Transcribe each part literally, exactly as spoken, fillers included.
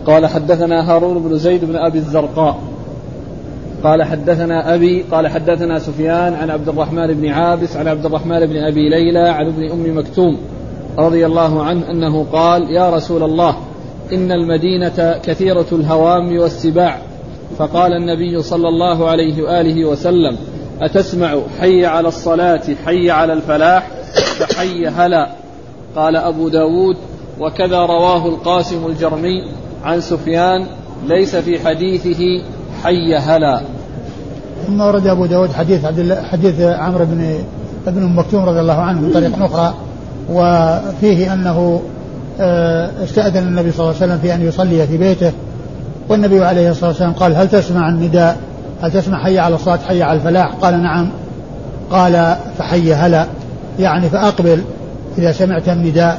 قال حدثنا هارون بن زيد بن أبي الزرقاء قال حدثنا أبي قال حدثنا سفيان عن عبد الرحمن بن عابس عن عبد الرحمن بن أبي ليلى عن ابن أم مكتوم رضي الله عنه أنه قال يا رسول الله إن المدينة كثيرة الهوام والسباع، فقال النبي صلى الله عليه وآله وسلم أتسمع حي على الصلاة حي على الفلاح فحي هلا. قال أبو داود وكذا رواه القاسم الجرمي عن سفيان ليس في حديثه حي هلا. ثم ورد أبو داود حديث عبد الله حديث عمرو بن ابن أم مكتوم رضي الله عنه من طريق أخرى، وفيه أنه استأذن النبي صلى الله عليه وسلم في أن يصلي في بيته، والنبي عليه الصلاة والسلام قال هل تسمع النداء، هل تسمع حي على الصلاة حي على الفلاح؟ قال نعم. قال فحي هلا، يعني فأقبل إذا سمعت النداء.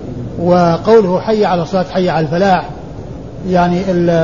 وقوله حي على الصلاة حي على الفلاح يعني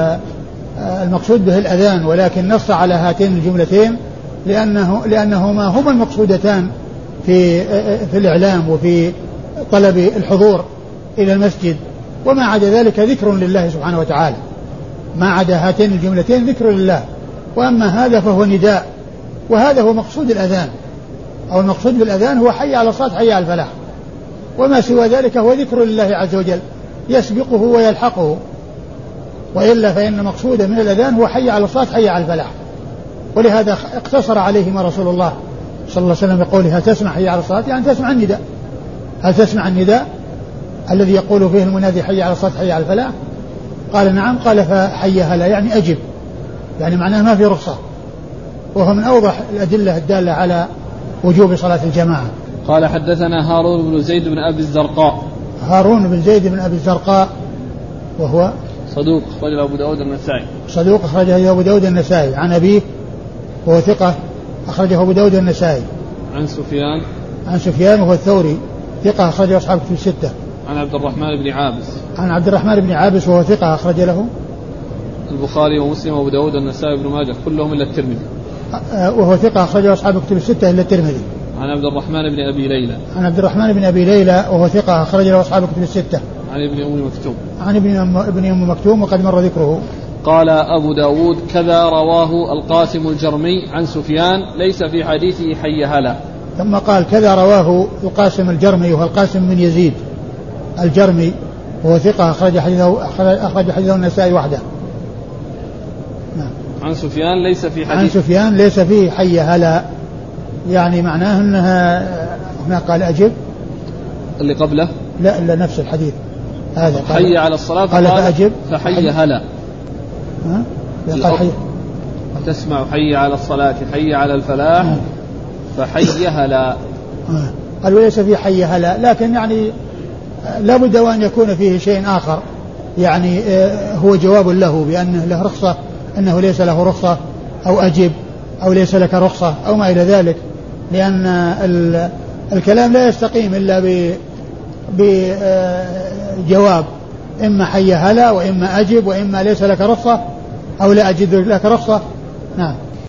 المقصود به الأذان، ولكن نص على هاتين الجملتين لأنه لأنهما هما المقصودتان في في الإعلام وفي طلب الحضور إلى المسجد، وما عدا ذلك ذكر لله سبحانه وتعالى. ما عدا هاتين الجملتين ذكر لله، وأما هذا فهو نداء، وهذا هو مقصود الأذان، أو المقصود بالأذان هو حي على الصلاة حي على الفلاح، وما سوى ذلك هو ذكر لله عز وجل يسبقه ويلحقه، وإلا فإن مقصود من الأذان هو حي على الصلاة حي على الفلاح. ولهذا اقتصر عليهما رسول الله صلى الله عليه وسلم بقوله هل تسمع حي على الصلاة، يعني تسمع النداء. هل تسمع النداء الذي يقول فيه المنادي حي على الصلاة حي على الفلاح؟ قال نعم. قال فحي هلا، يعني أجب، يعني معناه ما في رخصة، وهو من أوضح الأدلة الدالة على وجوب صلاة الجماعة. قال حدثنا هارون بن زيد بن أبي الزرقاء. هارون بن زيد بن أبي الزرقاء وهو صدوق أخرجه أبو داود النسائي. صدوق أخرجه أبو داود النسائي. عن أبيه وهو ثقة أخرجه أبو داود النسائي. عن سفيان عن سفيان وهو الثوري ثقة أخرجه أصحاب كتب الستة. عن عبد الرحمن بن عابس. عن عبد الرحمن بن عابس وهو ثقة أخرج له البخاري ومسلم وأبو داود النسائي بن ماجه كلهم إلا الترمذي. وهو ثقة أخرجه أصحاب كتب الستة إلا الترمذي. عن عبد الرحمن بن أبي ليلى. عن عبد الرحمن بن أبي ليلى وهو ثقة أخرج له أصحاب كتب الستة. عن ابن أم مكتوم. عن ابن أم ابن أم مكتوم وقد مر ذكره. قال أبو داود كذا رواه القاسم الجرمي عن سفيان ليس في حديثه حي هلا. ثم قال كذا رواه القاسم الجرمي وهو القاسم بن يزيد الجرمي وهو ثقة أخرج حديثه أخرج حديثه النسائي وحده. نعم. عن سفيان ليس في حديث. عن سفيان ليس فيه حي هلا، يعني معناه أنها هنا قال أجب اللي قبله لا إلا نفس الحديث هذا حي على الصلاة قال فأجب فحي هلا. ها قال حي تسمع حي على الصلاة حي على الفلاح ها. فحي هلا. قال وليس فيه حي هلا، لكن يعني لا بد وأن يكون فيه شيء آخر، يعني هو جواب له بأنه له رخصة، أنه ليس له رخصة، أو أجب، أو ليس لك رخصة، أو ما إلى ذلك، لأن الكلام لا يستقيم إلا بجواب، إما حي هلا وإما أجب وإما ليس لك رخصة أو لا أجد لك رخصة. نعم.